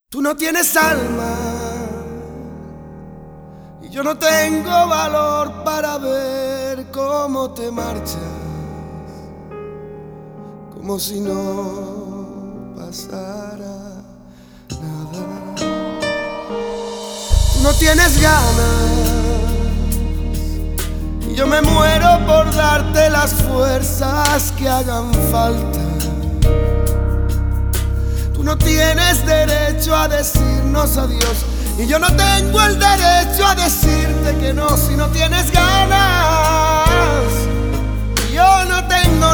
Tú no tienes alma y yo no tengo valor para ver cómo te marchas, como si no pasara nada. Tú no tienes ganas y yo me muero por darte las fuerzas que hagan falta. Tú no tienes derecho a decirnos adiós y yo no tengo el derecho a decirte que no. Si no tienes ganas, yo no tengo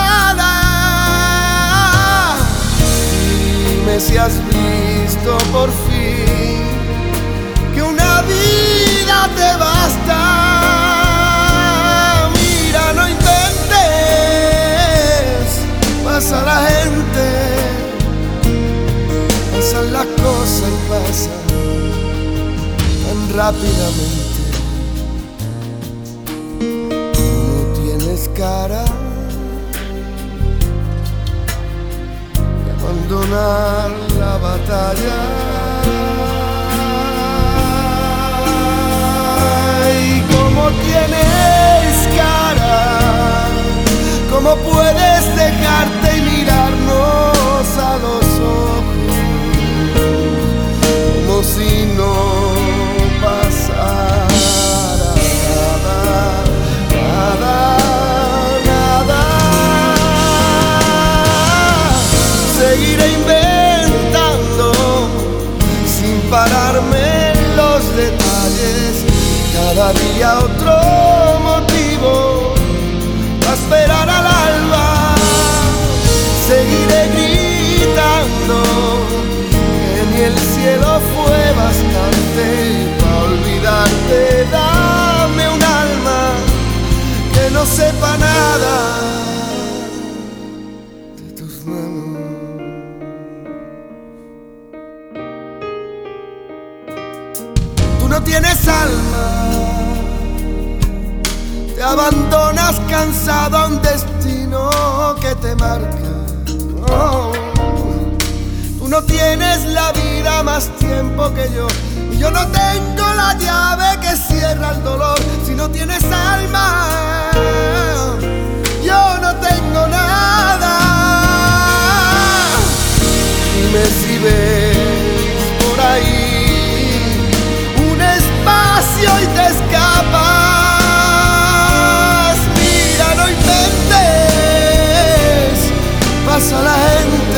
nada. Dime si has visto por fin que una vida te basta. Mira, no intentes, pasa la gente, pasan las cosas y pasan tan rápidamente. No tienes cara de abandonar la batalla. Y cómo tienes cara, cómo puedes dejarte y mirarnos a los ojos como si no pasara nada, nada, nada. Seguiré inventando sin pararme en los detalles, cada día otro motivo para esperar al alba. Seguiré gritando que ni el cielo fue bastante para olvidarte. Dame un alma que no sepa nada de tus manos. Tú no tienes alma, te abandonas cansado a un destino que te marca. Oh. Tú no tienes la vida más tiempo que yo y yo no tengo la llave que cierra el dolor. Si no tienes alma, yo no tengo nada. Dime si ves por ahí un espacio y te escapas. Mira, no inventes, pasa la gente,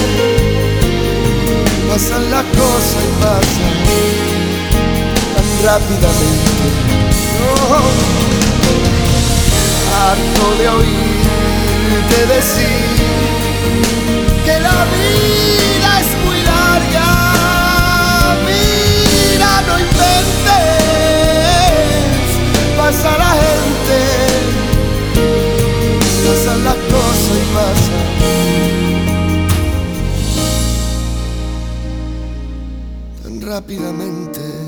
pasan las cosas y pasan tan rápidamente. Oh, harto de oírte decir que la vida es muy larga. Mira, no inventes, pasa la gente, pasan las cosas y pasan rápidamente.